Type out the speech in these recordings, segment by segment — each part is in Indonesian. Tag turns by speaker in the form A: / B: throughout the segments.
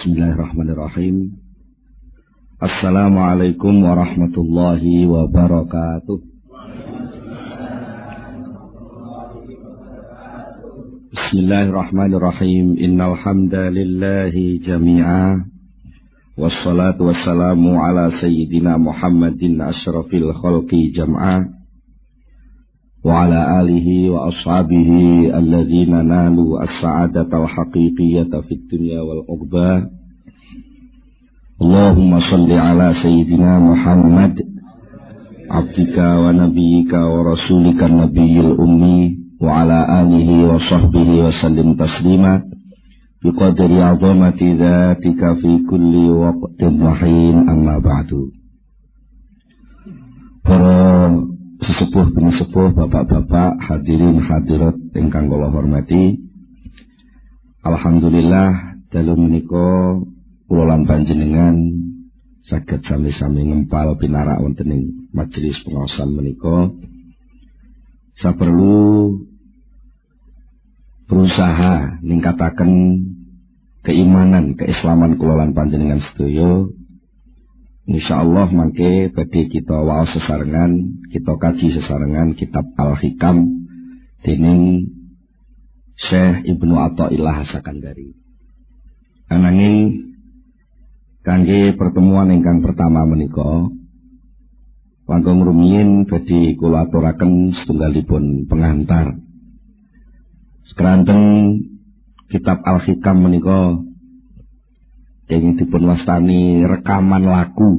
A: Bismillahirrahmanirrahim. Assalamualaikum warahmatullahi wabarakatuh. Bismillahirrahmanirrahim. Innal hamdalillahi jami'a. Wassalatu wassalamu ala sayyidina Muhammadin asyrafil khalqi jam'a. Wa ala alihi wa ashabihi alladhina nalu as-sa'adatal haqiqiyyata fid dunya wal uqbah. Allahumma salli ala sayyidina Muhammad abdika wa nabiyyika wa rasulika nabiyil ummi wa ala alihi wa sahbihi wa sallim taslima biqadri azamati dhatika fi kulli waqtin wa hin, amma ba'du. Para sesepuh bin sepuh, bapak-bapak, hadirin hadirat ingkang kula hormati, alhamdulillah dalu menika kula lan panjenengan saged sami-sami ngempal pinarak wonten ing majelis pengaosan menika. Saperlu berusaha ningkataken keimanan, keislaman kula lan panjenengan sedaya. Insyaallah mangke badhe kita waos sesarengan, kita kaji sesarengan kitab Al-Hikam dening Syekh Ibnu Athaillah As-Sakandari. Ananging kangge pertemuan ingkang pertama menika langkung rumiyin badhe kula aturaken setunggalipun pengantar. Sekeranten kitab Al-Hikam menika ingin dipun wastani rekaman laku,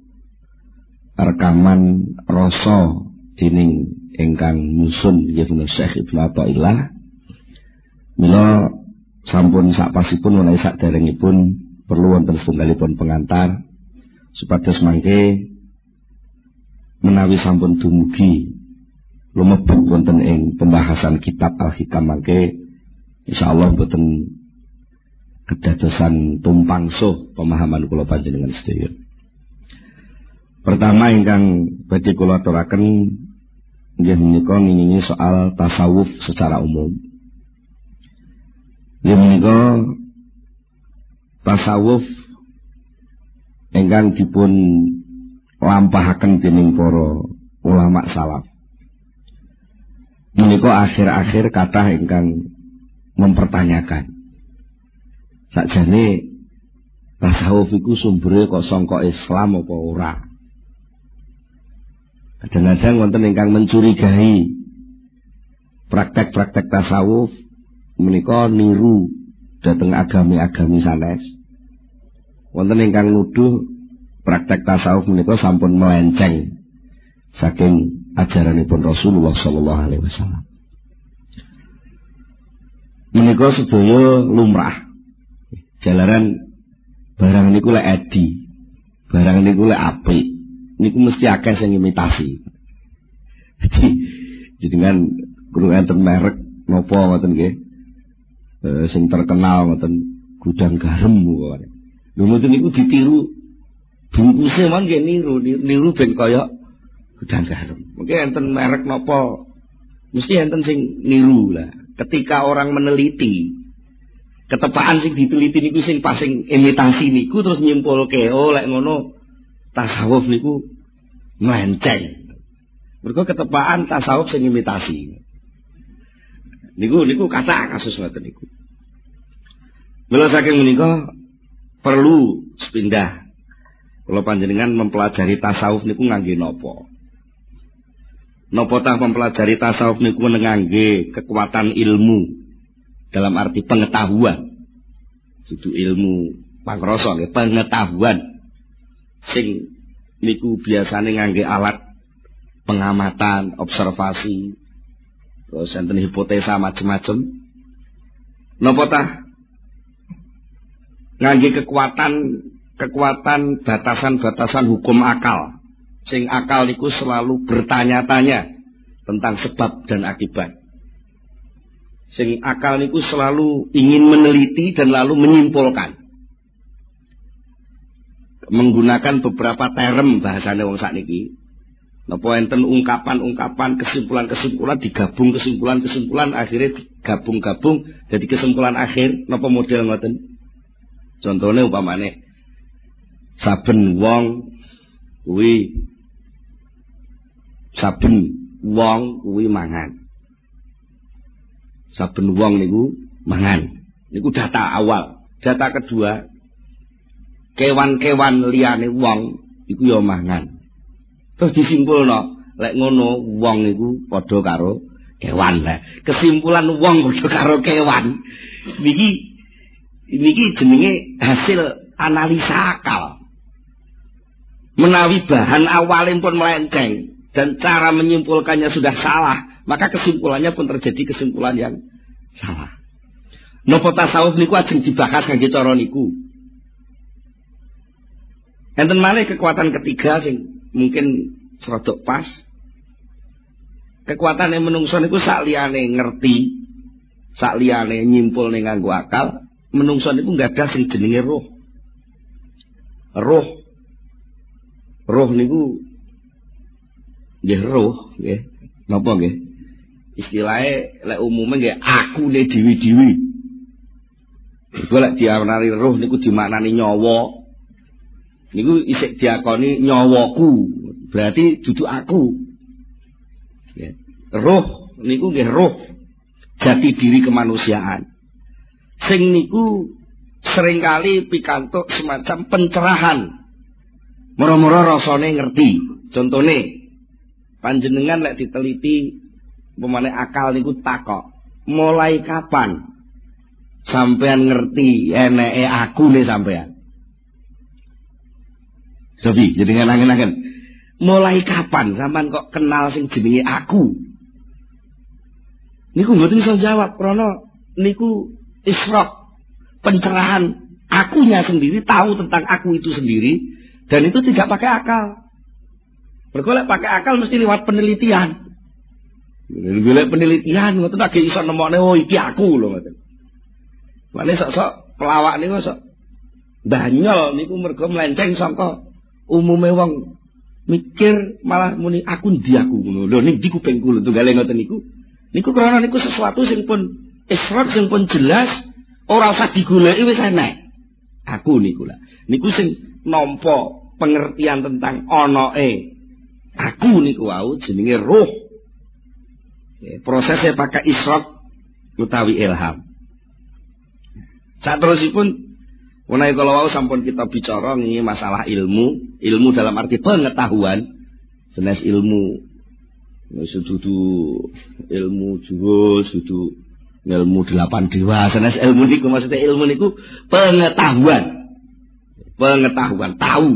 A: rekaman rasa dening ingkang nyusun yaiku Syekh Ibnu Athaillah. Mila sampun sakpasipun menawi saderengipun perlu wonten setunggalipun pengantar supados mangke menawi sampun dumugi lumebet wonten ing pembahasan kitab Al-Hikam mangke insyaallah boten kedadosan tumpang suh pemahaman kula panjenengan sedaya. Pertama ingkang badhe kula aturaken inggih menika ngingingi soal tasawuf secara umum. Inggih menika tasawuf ingkang dipun lampahaken dening para ulama salaf. Menika akhir-akhir kathah ingkang mempertanyakan sakjane tasawuf iku sumbere kok sangka Islam apa ora. Kadang-kadang wonten ingkang mencurigai praktek-praktek tasawuf menika niru dhateng agami-agami sanes. Wonten ingkang nuduh praktek tasawuf menika sampun melenceng saking ajaranipun Rasulullah sallallahu alaihi wasallam. Menika sedaya lumrah. Jalaran barang niku lek edi, barang niku lek apik, niku mesti akeh sing imitasi. Jadi kan kudu enten merek napa ngoten nggih. Sing terkenal ngoten gudang garam kok. Lho ngoten niku ditiru bungkuse man nggih niru ben kaya gudang garam. Mungkin enten merek napa mesti enten sing niru lah. Ketika orang meneliti ketepaan sing diteliti niku sing pas sing imitasi niku terus nyimpulke oh lek ngono tasawuf niku melenceng. Mergo ketepaan tasawuf sing imitasi. Niku kathah kasus ngoten niku. Mula saking menika perlu sepindah kula panjenengan mempelajari tasawuf niku ngangge napa? Napa tah mempelajari tasawuf niku ngangge kekuatan ilmu. Dalam arti pengetahuan, itu ilmu pangrasa nggih, pengetahuan sing niku biasane ngangge alat pengamatan, observasi, terus enten hipotesa macam-macam. Napa tah ngangge kekuatan batasan-batasan hukum akal, sing akal niku selalu bertanya-tanya tentang sebab dan akibat. Sing akal niku selalu ingin meneliti dan lalu menyimpulkan. Menggunakan beberapa term bahasane wong sakniki. Napa enten ungkapan-ungkapan, kesimpulan-kesimpulan digabung kesimpulan-kesimpulan akhirnya digabung-gabung jadi kesimpulan akhir napa model ngoten. Contone upamane saben wong kuwi mangan. Saben wong niku mangan. Niku data awal. Data kedua, kewan-kewan liyane wong iku ya mangan. Terus disimpulno, lek ngono wong niku padha karo kewan. Lah, kesimpulan wong padha karo kewan. Niki jenenge hasil analisa akal. Menawi bahan awalnya pun melenceng dan cara menyimpulkannya sudah salah, maka kesimpulannya pun terjadi kesimpulan yang salah. Napa tasawuf niku ajeng dibahas kangge cara niku. Enten malih kekuatan ketiga sing mungkin serodok pas. Kekuatane menungso niku sak liyane ngerti, sak liyane nyimpulne nganggo akal, menungso niku gadah sing jenenge roh. Roh niku nggih roh nggih. Napa nggih? Istilahe lek umume nggih akune dhewe-dhewe. Iku lek diarani roh niku dimaknani nyawa. Niku isih diakoni nyawaku. Berarti dudu aku. Nggih. Roh niku nggih roh. Jati diri kemanusiaan. Sing niku seringkali pikantuk semacam pencerahan. Moro-moro rasane ngerti. Contone panjenengan lek diteliti pemane akal niku takok, mulai kapan sampean ngerti eneke akune sampean? Cobi jenengan angen-angen. Mulai kapan sampean kok kenal sing jenenge aku? Niku mboten iso jawab krana niku isyraq, pencerahan akunya sendiri, tahu tentang aku itu sendiri. Dan itu tidak pakai akal. Bergolek pakai akal mesti lewat penelitian. Golek penelitian ngoten tak iso nemokne oh iki aku lho ngoten. Mane sok-sok pelawak niku sok banyol niku mergo melenceng saka umume wong mikir malah muni aku ndi aku ngono. Lho ning ndi kupingku lho tunggale ngoten niku. Niku krana niku sesuatu sing pun isyraq sing pun jelas ora usah digoleki wis enek. Aku niku lah. Niku sing nampa pengertian tentang onoe aku niku wau jenenge roh. Prosesnya pakai isyraq utawi ilham. Saterusipun menawi kala wau sampun kita bicara nggih masalah ilmu dalam arti pengetahuan. Senes ilmu sudu ilmu jurus, sudu ilmu 8 dewa. Senes ilmu niku maksudnya ilmu niku pengetahuan, tahu.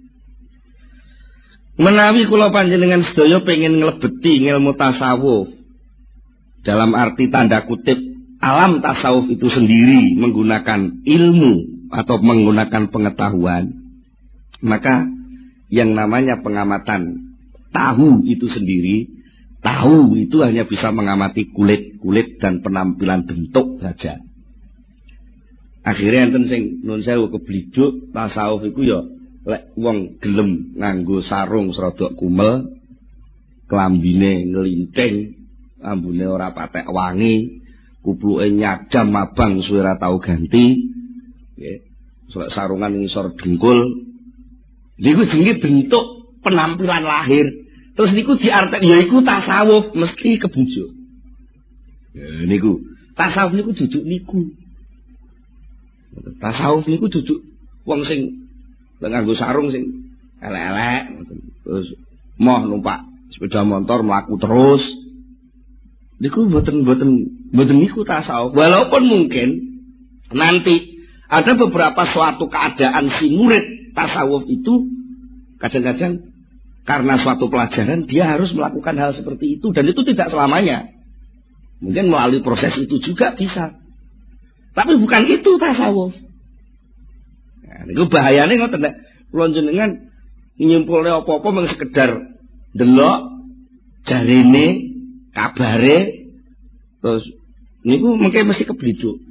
A: Menawi kula panjenengan sedaya pengen nglebeti ilmu tasawuf dalam arti tanda kutip alam tasawuf itu sendiri menggunakan ilmu atau menggunakan pengetahuan, maka yang namanya pengamatan tahu itu sendiri, tahu itu hanya bisa mengamati kulit dan penampilan bentuk saja. Akhirnya enten sing nun sewu kebliduk tasawuf iku ya lek wong gelem nganggo sarung serodok kumel, klambine nglinting, ambune ora patek wangi, kupluke nyadam mabang suwe ora tau ganti, nggih. Sarungan ngisor dengkul. Niku jenenge bentuk penampilan lahir. Terus niku diartek yaiku tasawuf mesti kebujuk. Ya niku, tasawuf niku duduk niku. Tasawuf niku duduk wong sing nganggo sarung sing elek-elek terus moh numpak sepeda motor mlaku terus. Niku mboten niku tasawuf. Walaupun mungkin nanti ada beberapa suatu keadaan si murid tasawuf itu kadang-kadang karena suatu pelajaran dia harus melakukan hal seperti itu dan itu tidak selamanya. Mungkin melalui proses itu juga bisa. Tapi bukan itu tasawuf. Nah, niku bahayane ngoten nek kula jenengan nyimpulne apa-apa mung sekedar delok jarene kabare terus niku mungkin mesti kebliduk.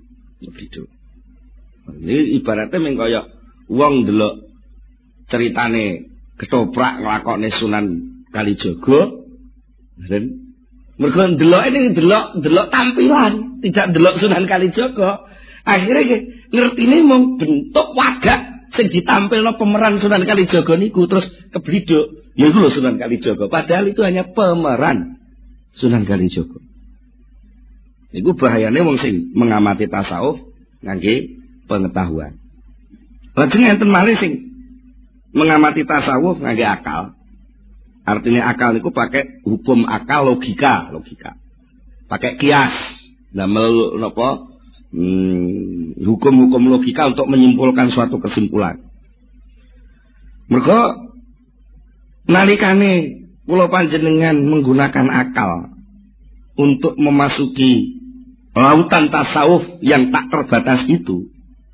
A: Ini ibaratnya mung kaya wong delok ceritane ketoprak nglakone Sunan Kalijaga dan mergo delok ini delok tampilan, tidak delok Sunan Kalijaga. Akhirnya ngertine mung bentuk wadah sing ditampilno pemeran Sunan Kalijaga niku terus kebliduk. Ya iku lho Sunan Kalijaga. Padahal itu hanya pemeran Sunan Kalijaga. Iku bahayane wong sing mengamati tasawuf ngangge pengetahuan. Lajeng enten malih sing mengamati tasawuf ngangge akal. Artinya akal niku pakai hukum akal, logika. Pakai kias. Damel napa? Hukum-hukum logika untuk menyimpulkan suatu kesimpulan. Mergo nalikane kula panjenengan menggunakan akal untuk memasuki lautan tasawuf yang tak terbatas itu.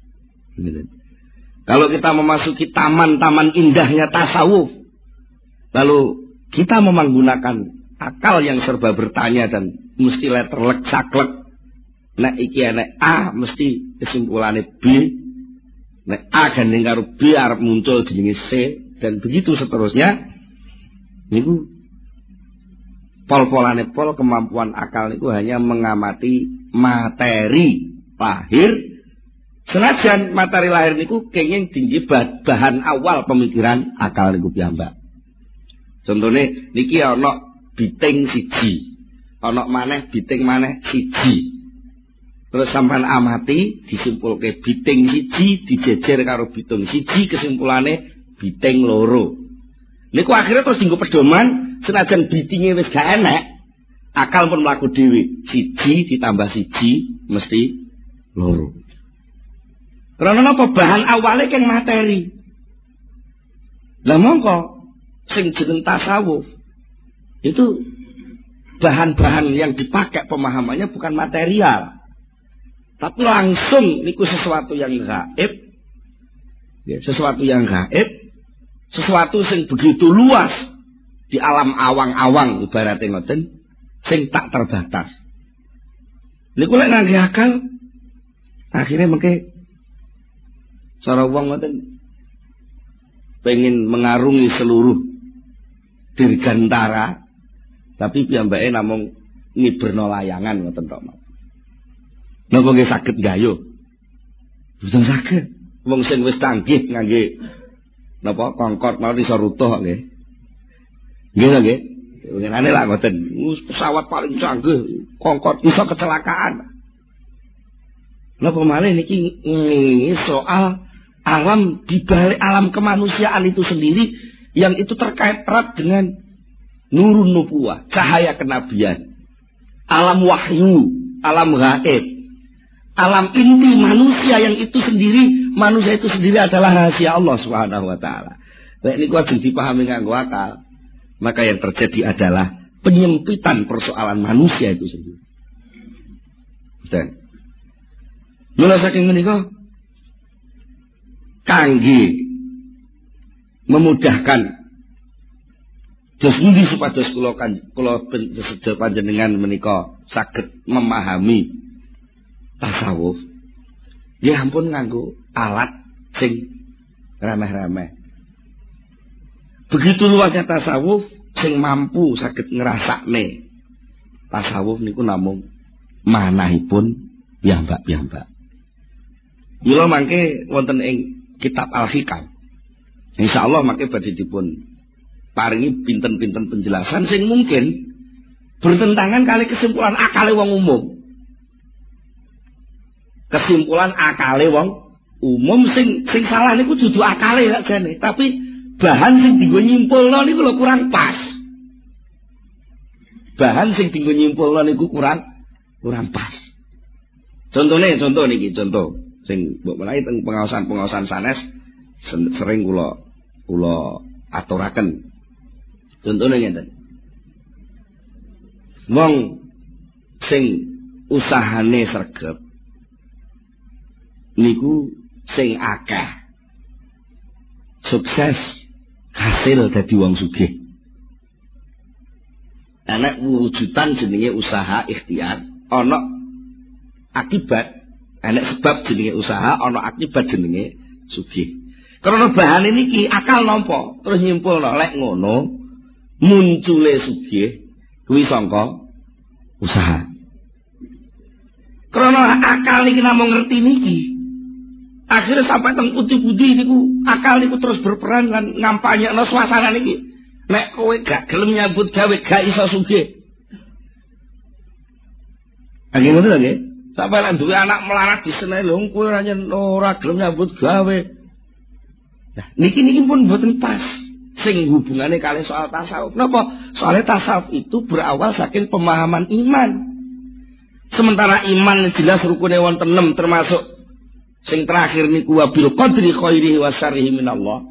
A: Kalau kita memasuki taman-taman indahnya tasawuf, lalu kita menggunakan akal yang serba bertanya dan mesti letterlek saklek. Nek iki nek A mesti kesimpulannya B. Nek A gandeng karo B arep muncul jenenge C dan begitu seterusnya. Niku pol-polane pol kemampuan akal niku hanya mengamati materi lahir. Senajan materi lahir niku kenging tinggi bahan awal pemikiran akal niku piyambak. Contone niki ana biting siji, ana maneh biting maneh siji. Terus sampean amati disimpulke biting siji dijejer karo bitung siji kesimpulane biting loro. Niku akhirnya terus dienggo pedoman senajan bitinge wis gak enek, akal pun mlaku dhewe. Siji ditambah siji mesti loro. Karena napa bahan awale keng materi. Lah mongko sing jeneng tasawuf itu bahan-bahan yang dipakai pemahamannya bukan material. Tapi langsung niku sesuatu yang gaib. Ya, sesuatu yang gaib, sesuatu sing begitu luas di alam awang-awang ibaratnya ngoten, sing tak terbatas. Niku lek ngangge akal akhirnya mengke cara wong ngoten pengen mengarungi seluruh dirgantara tapi piyambake namung ngiberno layangan ngoten tok. Napa nggih saged gayo? Mboten saged. Wong sing wis canggih ngangge napa kongkot mau iso rutuh nggih. Nggih to nggih. Ngene lah ngoten. Pesawat paling canggih kongkot iso kecelakaan. Napa malih niki soal alam di balik alam kemanusiaan itu sendiri yang itu terkait erat dengan nurun nubuwah, cahaya kenabian, alam wahyu, alam gaib. Alam inti manusia yang itu sendiri, manusia itu sendiri adalah rahasia Allah Subhanahu wa taala. Nek niku ajeng dipahami nganggo akal, maka yang terjadi adalah penyempitan persoalan manusia itu sendiri. Dan mula saking menika kangge memudahkan dos ngendi supados kula sedaya panjenengan menika saged memahami tasawuf, ya ampun nganggo alat sing remeh-remeh. Begitu luasnya tasawuf sing mampu saged ngrasakne tasawuf niku namung manahipun piyambak-piyambak. Mila mangke wonten ing kitab Al-Hikam. Insyaallah mangke badhe dipun paringi pinten-pinten penjelasan sing mungkin bertentangan kali kesimpulan akale wong umum. Kesimpulan akale wong umum sing salah niku dudu akale lak jane, tapi bahan sing dienggo nyimpulno niku lho kurang pas. Bahan sing dienggo nyimpulno niku kurang pas. Contoh niki contoh sing mbok menawi teng pengaosan sanes sering kula aturaken. Contone ngeten. Wong sing usahane sregep niku sing akeh sukses hasil dadi wong sugih. Ana wujudan jenenge usaha ikhtiar, ana akibat, ana sebab jenenge usaha, ana akibat jenenge sugih. Karena bahan niki akal nampa terus nyimpulno lek ngono muncule sugih kuwi sangka usaha.
B: Krana akal niki namung ngerti niki. Akhirnya sampai teng putih-putih niku akal niku terus berperan lan ngampanyekno suasana niki. Nek kowe gak gelem nyambut gawe gak iso sugih. Nggih ngoten lho nggih. Sampai lan duwe anak melarat disene lho kowe ora gelem nyambut gawe. Nah, niki pun mboten pas. Sing hubungane kali soal tasawuf. Napa? Soalnya tasawuf itu berawal saking pemahaman iman. Sementara iman jelas rukune wonten 6 termasuk sing terakhir niku wabil qadri khairihi wa syarrihi minallah.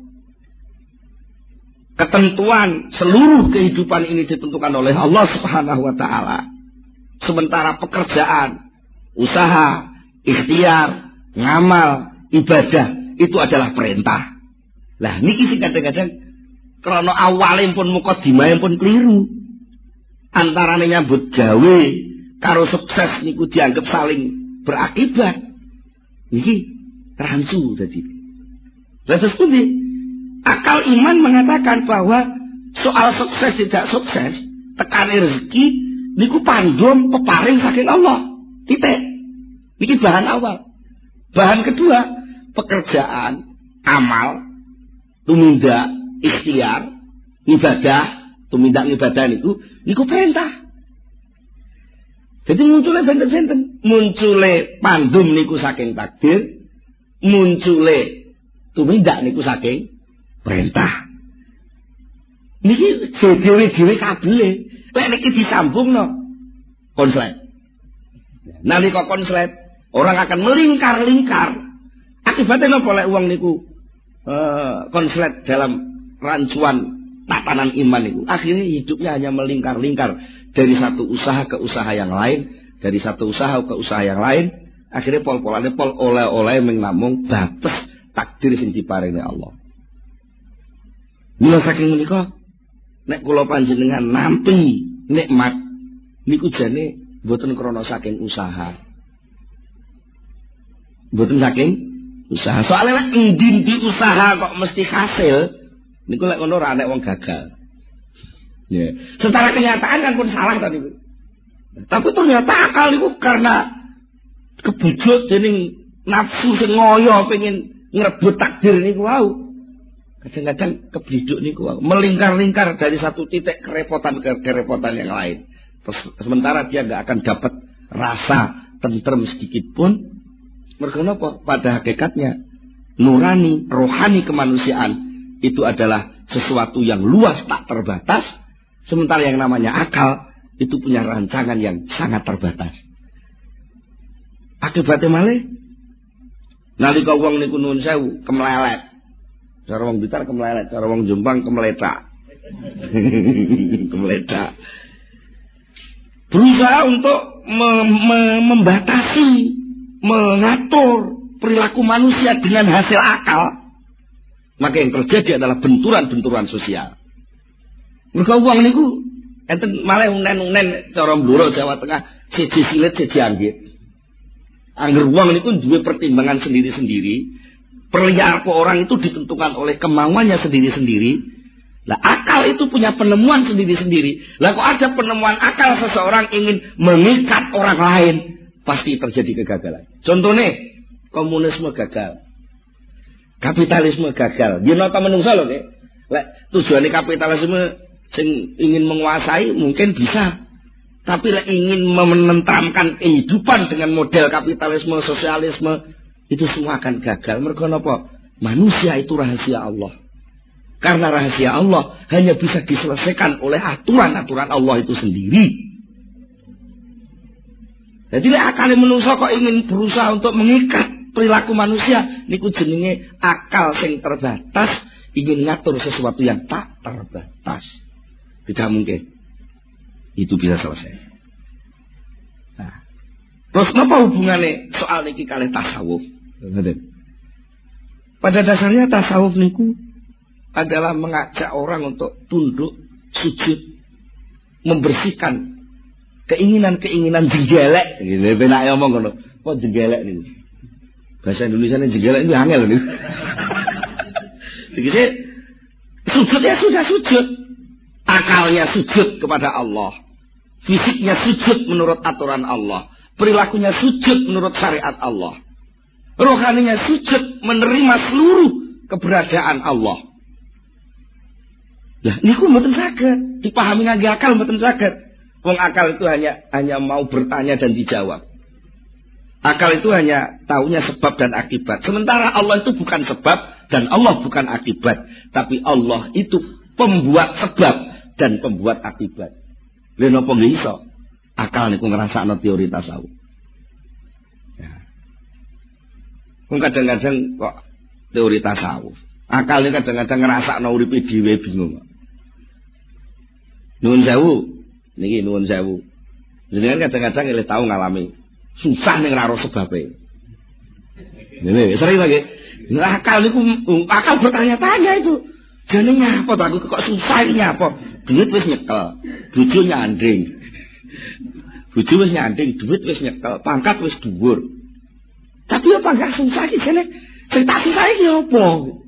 B: Ketentuan seluruh kehidupan ini ditentukan oleh Allah Subhanahu wa taala. Sementara pekerjaan, usaha, ikhtiar, ngamal, ibadah itu adalah perintah. Lah niki sing kadang-kadang krana awale pun mukadimah pun keliru. Antarane nyambut gawe karo sukses niku dianggap saling berakibat. Niki rancu tadi. Terus pundi? Akal iman mengatakan bahwa soal sukses tidak sukses, tekane rezeki niku pandum peparing saking Allah. Titik. Niki bahan awal. Bahan kedua, pekerjaan, amal, tumindak, ikhtiar, ibadah, tumindak ibadah niku perintah. Jadi munculnya benten-benten. Munculnya pandum niku saking takdir. Munculnya tumindak niku saking perintah. Niki dhewe-dhewe kabeh. Lek niki disambung no konslet. Nalika konslet, orang akan melingkar-lingkar. Akibatnya napa lek wong niku konslet dalam rancuan tatanan iman itu. Akhirnya hidupnya hanya melingkar-lingkar dari satu usaha ke usaha yang lain, dari satu usaha ke usaha yang lain. Akhirnya pol-polane pol oleh-oleh mengamung bates takdir sing diparingi Allah. Mula saking menika nek kula panjenengan nampi nikmat niku jane mboten krana saking usaha. Mboten saking usaha. Soalnya lek endi usaha kok mesti hasil, niku lek ngono ora nek wong gagal. Ya. Secara kenyataan kan pun salah tadi. Tapi ternyata akal niku karena kebujuk dening nafsu sing ngoyo pengen ngrebut takdir niku wau. Kadang-kadang kebliduk niku wau, melingkar-lingkar dari satu titik kerepotan ke kerepotan yang lain. Sementara dia enggak akan dapat rasa tentrem sedikit pun. Mergo napa? Pada hakikatnya nurani, rohani kemanusiaan itu adalah sesuatu yang luas tak terbatas. Sementara yang namanya akal itu punya rancangan yang sangat terbatas. Akibatnya malih nalika wong niku nuwun sewu kemlelet. Cara wong Blitar kemlelet, cara wong Jombang kemeletak. Kemeletak. Berusaha untuk membatasi, mengatur perilaku manusia dengan hasil akal. Maka yang terjadi adalah benturan-benturan sosial. Mergo wong niku enten malah unen-unen cara Blora Jawa Tengah siji silit siji anggit. Angger wong niku duwe pertimbangan sendiri-sendiri. Perilaku orang itu ditentukan oleh kemauannya sendiri-sendiri. Lah akal itu punya penemuan sendiri-sendiri. Lah kok ada penemuan akal seseorang ingin mengikat orang lain, pasti terjadi kegagalan. Contohnya komunisme gagal. Kapitalisme gagal. Dia nota menungsa lho, Nek. Lek tujuane kapitalisme sing ingin menguasai mungkin bisa. Tapi lek ingin menentramkan kehidupan dengan model kapitalisme, sosialisme, itu semua akan gagal. Mergo napa? Manusia itu rahasia Allah. Karena rahasia Allah hanya bisa diselesaikan oleh aturan-aturan Allah itu sendiri. Jadi lek akale menungso kok ingin berusaha untuk mengikat perilaku manusia, niku jenenge akal sing terbatas ingin ngatur sesuatu yang tak terbatas. Tidak mungkin itu bisa selesai. Nah, terus apa hubungannya soal niki kalih tasawuf? Pada dasarnya tasawuf niku adalah mengajak orang untuk tunduk, sujud, membersihkan keinginan-keinginan jenggelek. Gitu, benak ngomong ngono. Kok jenggelek niku? Bahasa Indonesianya jenggelek itu angel niku. Begitu sujud ya sudah sujud. Akalnya sujud kepada Allah. Fisiknya sujud menurut aturan Allah. perilakunya sujud menurut syariat Allah. Rohaninya sujud menerima seluruh keberadaan Allah. Lah niku mboten saged dipahami ngangge akal, mboten saged. Wong akal itu hanya mau bertanya dan dijawab. Akal itu hanya taunya sebab dan akibat. Sementara Allah itu bukan sebab dan Allah bukan akibat, tapi Allah itu pembuat sebab dan pembuat akibat. Lha napa nggih iso? Akal niku ngrasakno teori tasawuf. Ya. Wong kadang-kadang kok teori tasawuf. Akal ini kadang-kadang ngrasakno uripe dhewe bingung. Nuwun sewu, niki nuwun sewu. Jenengan kadang-kadang nggih tau ngalami susah ning ora sebabe. Ngene, sering lagi. Akal niku akal bertanya-tanya itu. Jane nyapa to aku kok susah iki nyapa? Duit wis nyekel, bojo nyanding. Bojo wis nyanding, duit wis nyekel, pangkat wis dhuwur. Tapi apa gak susah iki jane? Sing tak susah iki opo?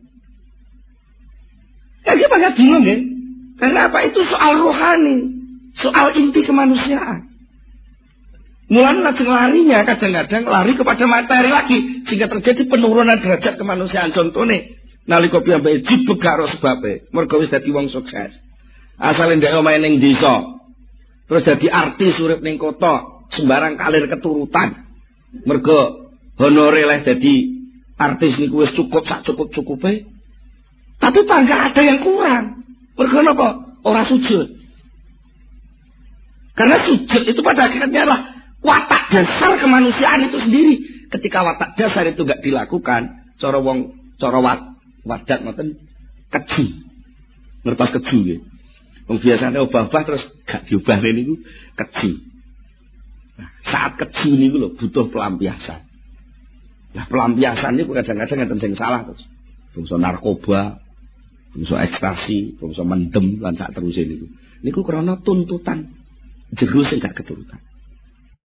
B: Iki banget bingung nggih. Karena apa? Itu soal rohani, soal inti kemanusiaan. Mulanya lajeng larinya kadang-kadang lari kepada materi lagi sehingga terjadi penurunan derajat kemanusiaan. Contohnya nalika piyambake dibegak karo sebabe, mergo wis dadi wong sukses. Asale ndek omahe ning desa, terus dadi artis urip ning kota, sembarang kalir keturutan. Mergo honore leh dadi artis niku wis cukup sak cukup-cukupe. Tapi pangga ada yang kurang. Mergo napa? Ora sujud. Karena sujud itu pada akhirnya adalah watak dasar kemanusiaan itu sendiri. Ketika watak dasar itu gak dilakukan, cara wadat ngoten keju. Ngertos keju nggih. Wong biasane obah-obah terus gak diobahne niku keju. Nah, saat keju niku lho butuh pelampiasan. Nah, pelampiasan niku kadang-kadang enten sing salah terus. Bangsa narkoba, bangsa ekstasi, bangsa mendem lan sak teruse niku. Niku krana tuntutan jero sing gak keturutan.